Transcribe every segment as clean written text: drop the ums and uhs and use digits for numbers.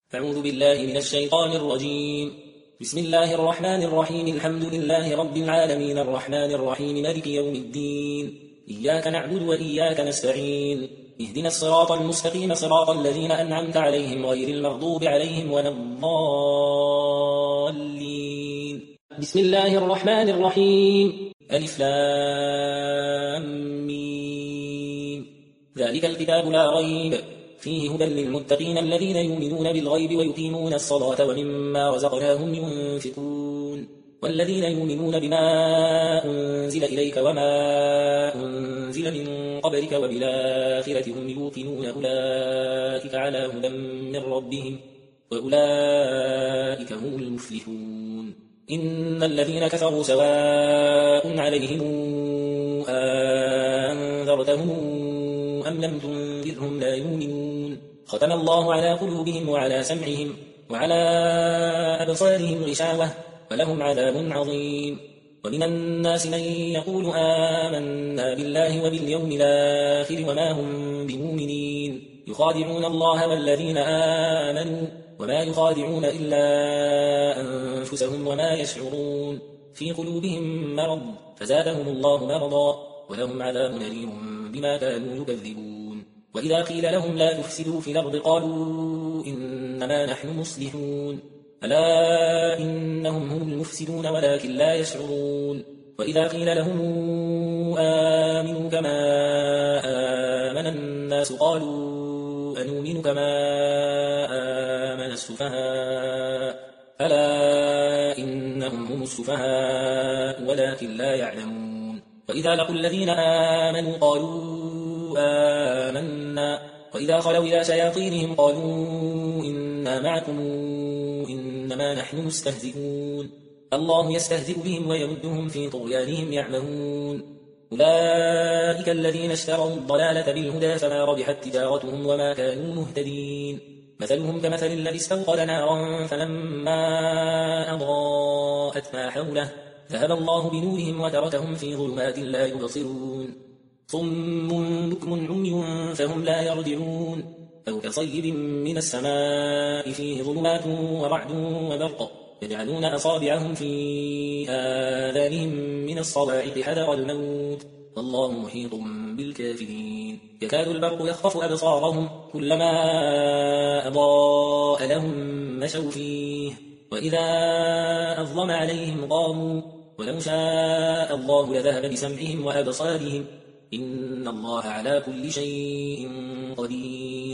أعوذ بالله من الشيطان الرجيم. بسم الله الرحمن الرحيم. الحمد لله رب العالمين الرحمن الرحيم مالك يوم الدين. إياك نعبد وإياك نستعين. اهدنا الصراط المستقيم صراط الذين أنعمت عليهم غير المغضوب عليهم ولا الضالين. بسم الله الرحمن الرحيم. ألف لام ميم. ذلك الكتاب لا ريب فيه هدى للمتقين الذين يؤمنون بالغيب ويقيمون الصلاة ومما رزقناهم ينفقون والذين يؤمنون بما أنزل إليك وما أنزل من قبلك وبالآخرة هم يوقنون أولئك على هدى من ربهم وأولئك هم المفلحون. إن الذين كفروا سواء عليهم أنذرتهم أم لم تنذرهم لا يؤمنون. ختم الله على قلوبهم وعلى سمعهم وعلى أبصارهم غشاوة ولهم عذاب عظيم. ومن الناس من يقول آمنا بالله وباليوم الآخر وما هم بمؤمنين يخادعون الله والذين آمنوا وما يخادعون إلا أنفسهم وما يشعرون. في قلوبهم مرض فزادهم الله مرضا ولهم عذاب أليم بما كانوا يكذبون. وإذا قيل لهم لا تفسدوا في الأرض قالوا إنما نحن مصلحون ألا إنهم هم المفسدون ولكن لا يشعرون. وإذا قيل لهم آمنوا كما آمن الناس قالوا أنؤمن كما آمن السفهاء ألا إنهم هم السفهاء ولكن لا يعلمون. وإذا لقوا الذين آمنوا قالوا آمنا وإذا خلوا إلى شياطينهم قالوا إنا معكم إنما نحن مستهزئون. الله يستهزئ بهم ويمدهم في طغيانهم يعمهون. أولئك الذين اشتروا الضلالة بالهدى فما ربحت تجارتهم وما كانوا مهتدين. مثلهم كمثل الذي استوقد نارا فلما أضاءت ما حوله ذهب الله بنورهم وتركهم في ظلمات لا يبصرون. صم بكم عمي فهم لا يرجعون. أو كصيب من السماء فيه ظلمات ورعد وبرق يجعلون أصابعهم في آذانهم من الصواعق حذر الموت والله محيط بالكافرين. يكاد البرق يخطف أبصارهم كلما أضاء لهم مشوا فيه وإذا أظلم عليهم قاموا ولو شاء الله لذهب بسمعهم وأبصارهم إن الله على كل شيء قدير.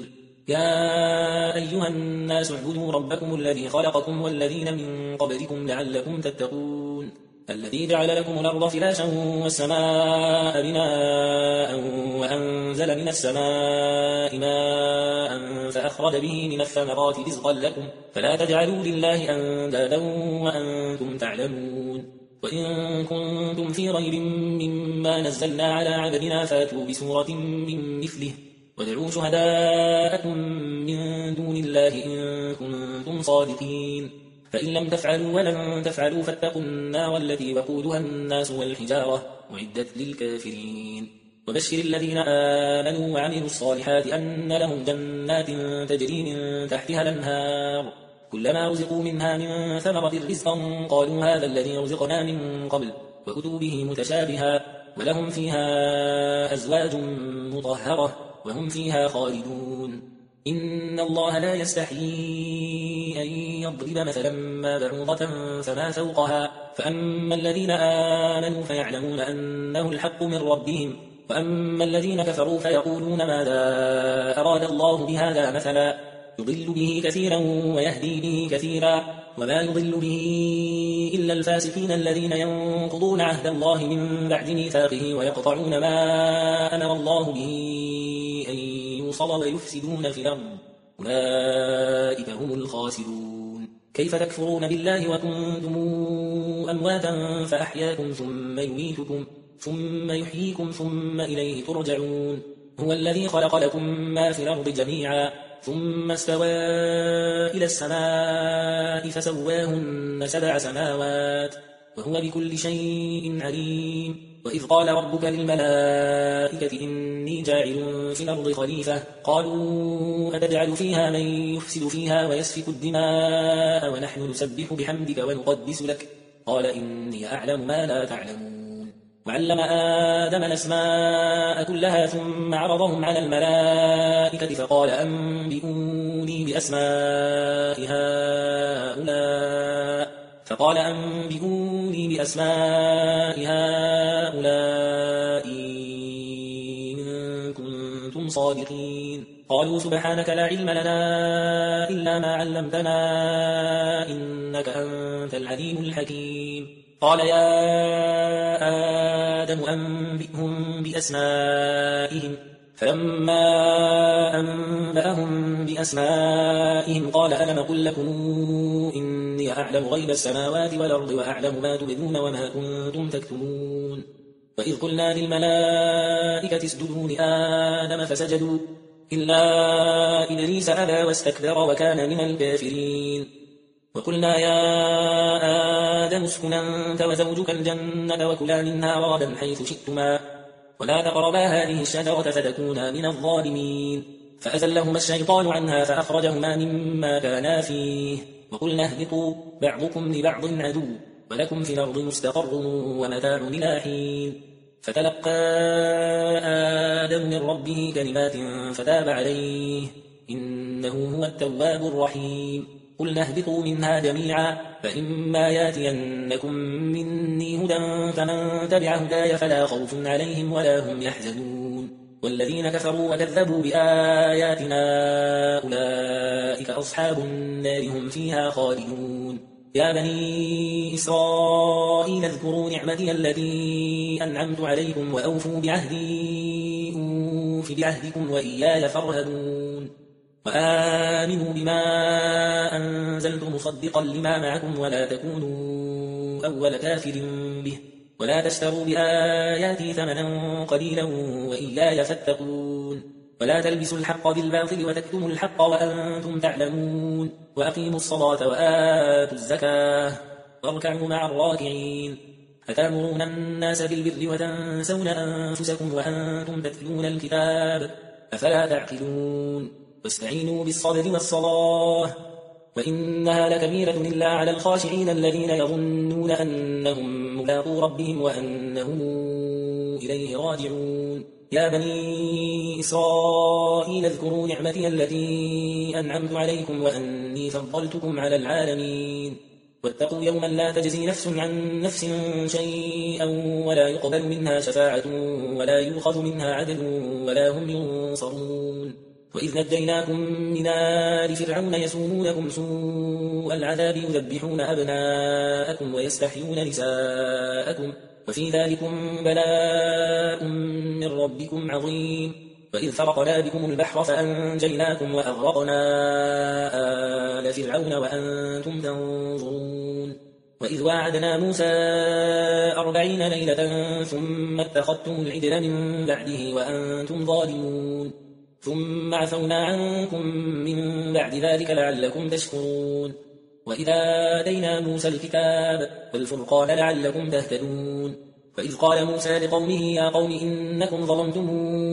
يا أيها الناس اعبدوا ربكم الذي خلقكم والذين من قبلكم لعلكم تتقون. الذي جعل لكم الأرض فراشا والسماء بناء وأنزل من السماء ماء فأخرج به من الثمرات رزقا لكم فلا تجعلوا لله أندادا وأنتم تعلمون. وإن كنتم في ريب مما نزلنا على عبدنا فاتوا بسورة من مثله وادعوا شهداءكم من دون الله إن كنتم صادقين. فإن لم تفعلوا ولن تفعلوا فاتقوا النار التي وقودها الناس والحجارة أعدت للكافرين. وبشر الذين آمنوا وعملوا الصالحات أن لهم جنات تجري من تحتها الأنهار كلما رزقوا منها من ثمرة رزقا قالوا هذا الذي رزقنا من قبل وأتوا به متشابها ولهم فيها أزواج مطهرة وهم فيها خالدون. إن الله لا يستحيي أن يضرب مثلا ما بعوضة فما فوقها فأما الذين آمنوا فيعلمون أنه الحق من ربهم وأما الذين كفروا فيقولون ماذا أراد الله بهذا مثلا يضل به كثيرا ويهدي به كثيرا وما يضل به إلا الفاسقين الذين ينقضون عهد الله من بعد ميثاقه ويقطعون ما أمر الله به أن يوصل ويفسدون في الأرض أولئك هم الخاسرون. كيف تكفرون بالله وكنتم أمواتا فأحياكم ثم يميتكم ثم يحييكم ثم إليه ترجعون. هو الذي خلق لكم ما في الأرض جميعا ثم استوى إلى السماء فسواهن 7 سماوات وهو بكل شيء عليم. وإذ قال ربك للملائكة إني جاعل في الأرض خليفة قالوا أتجعل فيها من يفسد فيها ويسفك الدماء ونحن نسبح بحمدك ونقدس لك قال إني أعلم ما لا تعلمون. وعلم آدم الأسماء كلها ثم عرضهم على الملائكة فقال أنبئوني بأسماء هؤلاء إن كنتم صادقين. قالوا سبحانك لا علم لنا إلا ما علمتنا إنك أنت العليم الحكيم. قال يا آدم أنبئهم بأسمائهم فلما أنبأهم بأسمائهم قال ألم أقل لكم إني أعلم غيب السماوات والأرض وأعلم ما تبدون وما كنتم تكتمون. وإذ قلنا للملائكة اسجدوا لآدم فسجدوا إلا إبليس أبى واستكبر وكان من الكافرين. وقلنا يا آدم اسكن أنت وزوجك الجنة وكلا منها رغدا حيث شئتما ولا تقربا هذه الشجرة فتكونا من الظالمين. فأزلهما الشيطان عنها فأخرجهما مما كانا فيه وقلنا اهبطوا بعضكم لبعض عدو ولكم في الأرض مستقر ومتاع إلى حين. فتلقى آدم من ربه كلمات فتاب عليه إنه هو التواب الرحيم. قلنا اهبطوا منها جميعا فإما ياتينكم مني هدى فمن تبع هداي فلا خوف عليهم ولا هم يحزنون. والذين كفروا وكذبوا بآياتنا أولئك أصحاب النار هم فيها خالدون. يا بني إسرائيل اذكروا نعمتي التي أنعمت عليكم وأوفوا بعهدي أوف بعهدكم وإياي فارهبون. وآمنوا بما أنزلت مصدقا لما معكم ولا تكونوا أول كافر به ولا تشتروا بآياتي ثمنا قليلا وإياي فاتقون. ولا تلبسوا الحق بالباطل وتكتموا الحق وأنتم تعلمون. وأقيموا الصلاة وآتوا الزكاة واركعوا مع الراكعين. أتأمرون الناس بالبر وتنسون أنفسكم وأنتم تتلون الكتاب أفلا تعقلون. واستعينوا بالصبر والصلاة وإنها لكبيرة إلا على الخاشعين الذين يظنون أنهم ملاقو ربهم وأنهم إليه راجعون. يا بني إسرائيل اذكروا نعمتي التي أنعمت عليكم وأني فضلتكم على العالمين. واتقوا يوما لا تجزي نفس عن نفس شيئا ولا يقبل منها شفاعة ولا يؤخذ منها عدل ولا هم ينصرون. وإذ نجيناكم من آل فرعون يسومونكم سوء العذاب يذبحون أبناءكم ويستحيون نساءكم وفي ذلكم بلاء من ربكم عظيم. وإذ فرقنا بكم البحر فأنجيناكم وأغرقنا آل فرعون وأنتم تنظرون. وإذ واعدنا موسى 40 ليلة ثم اتخذتم العجل من بعده وأنتم ظالمون ثم عفونا عنكم من بعد ذلك لعلكم تشكرون. وإذا آتينا موسى الكتاب والفرقان لعلكم تهتدون. وإذ قال موسى لقومه يا قوم إنكم ظلمتم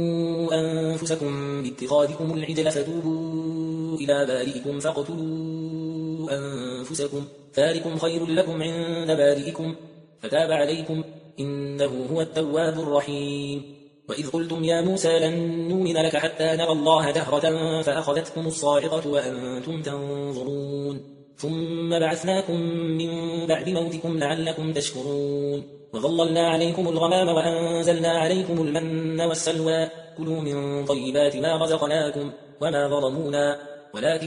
أنفسكم باتخاذكم العجل فتوبوا إلى بارئكم فاقتلوا أنفسكم ذلكم خير لكم عند بارئكم فتاب عليكم إنه هو التواب الرحيم. وإذ قلتم يا موسى لن نؤمن لك حتى نرى الله جهرة فأخذتكم الصاعقة وأنتم تنظرون ثم بعثناكم من بعد موتكم لعلكم تشكرون. وظللنا عليكم الغمام وأنزلنا عليكم المن والسلوى كلوا من طيبات ما رزقناكم وما ظلمونا ولكن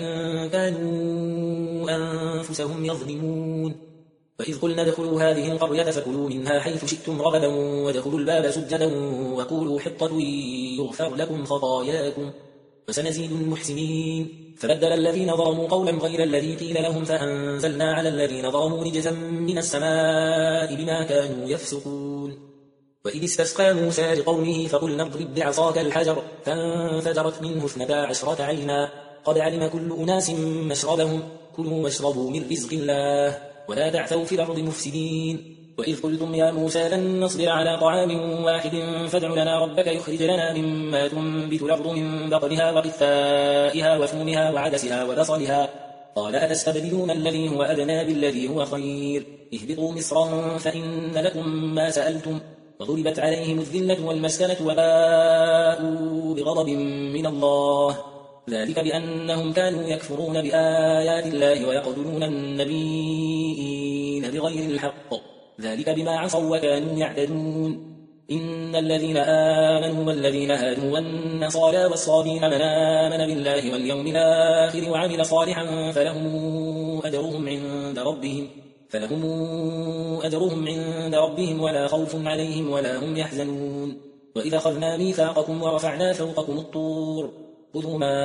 كانوا أنفسهم يظلمون. وإذ قلنا ادخلوا هذه القرية فكلوا منها حيث شئتم رغدا وادخلوا الباب سجدا وقولوا حطة يغفر لكم خطاياكم وسنزيد المحسنين. فبدل الذين ظلموا قولا غير الذي قيل لهم فأنزلنا على الذين ظلموا رجزا من السماء بما كانوا يفسقون. وإذ استسقى موسى لقومه فقلنا اضرب بعصاك الحجر فانفجرت منه 12 عينا قد علم كل أناس مشربهم كلوا واشربوا من رزق الله ولا تعثوا في الأرض مفسدين. وإذ قلتم يا موسى لن نصبر على طعام واحد فادع لنا ربك يخرج لنا مما تنبت الأرض من بقلها وقثائها وفومها وعدسها وبصلها قال أتستبدلون الذي هو أدنى بالذي هو خير اهبطوا مصرا فإن لكم ما سألتم وضربت عليهم الذلة والمسكنة وباءوا بغضب من الله ذلك بأنهم كانوا يكفرون بآيات الله ويقتلون النبيين بغير الحق ذلك بما عصوا وكانوا يعتدون إن الذين آمنوا والذين هادوا والنصارى والصابين من آمن بالله واليوم الآخر وعمل صالحا فلهم أجرهم عند ربهم ولا خوف عليهم ولا هم يحزنون وإذا أخذنا ميثاقكم ورفعنا فوقكم الطور خذوا ما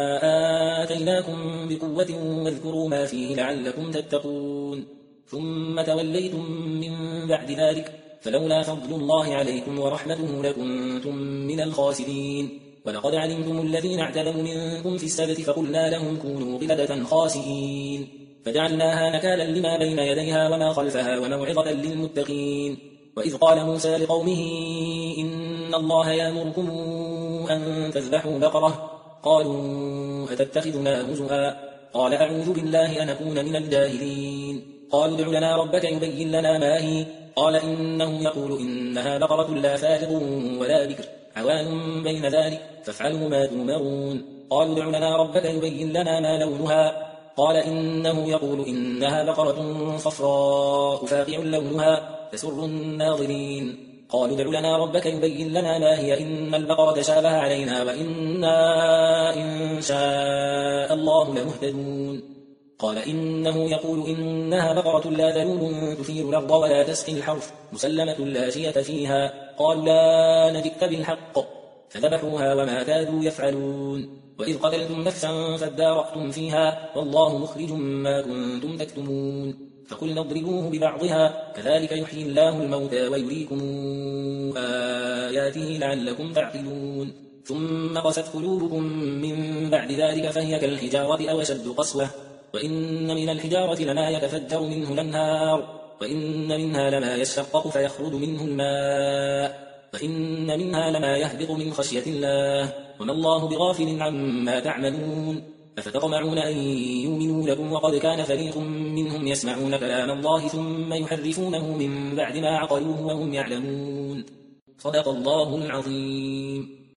آتيناكم بقوة واذكروا ما فيه لعلكم تتقون ثم توليتم من بعد ذلك فلولا فضل الله عليكم ورحمته لكنتم من الخاسرين ولقد علمتم الذين اعتدوا منكم في السبت فقلنا لهم كونوا قردة خاسئين فجعلناها نكالا لما بين يديها وما خلفها وموعظة للمتقين وإذ قال موسى لقومه إن الله يأمركم أن تذبحوا بقرة قالوا أتتخذنا هزوا قال أعوذ بالله أن أكون من الجاهلين قالوا ادع لنا ربك يبين لنا ما هي قال إنه يقول إنها بقرة لا فارض ولا بكر عوان بين ذلك فافعلوا ما تؤمرون قالوا ادع لنا ربك يبين لنا ما لونها قال إنه يقول إنها بقرة صفراء فاقع لونها تسر الناظرين قالوا ادع لنا ربك يبين لنا ما هي إن البقرة شابه علينا وإنا إن شاء الله لمهتدون قال إنه يقول إنها بقرة لا ذلول تثير الأرض ولا تسقي الحرث مسلمة لا شية فيها قالوا لا نجئت بالحق فذبحوها وما كادوا يفعلون وإذ قتلتم نفسا فادارأتم فيها والله مخرج ما كنتم تكتمون فقلنا اضربوه ببعضها كذلك يحيي الله الموتى ويريكم آياته لعلكم تعقلون ثم قست قلوبكم من بعد ذلك فهي كالحجارة أو أشد قسوة وإن من الحجارة لما يتفجر منه الأنهار وإن منها لما يشقق فيخرج منه الماء وإن منها لما يهبط من خشية الله وما الله بغافل عما تعملون أفتطمعون أن يؤمنوا لكم وقد كان فريق منهم يسمعون كلام الله ثم يحرفونه من بعد ما عقلوه وهم يعلمون صدق الله العظيم.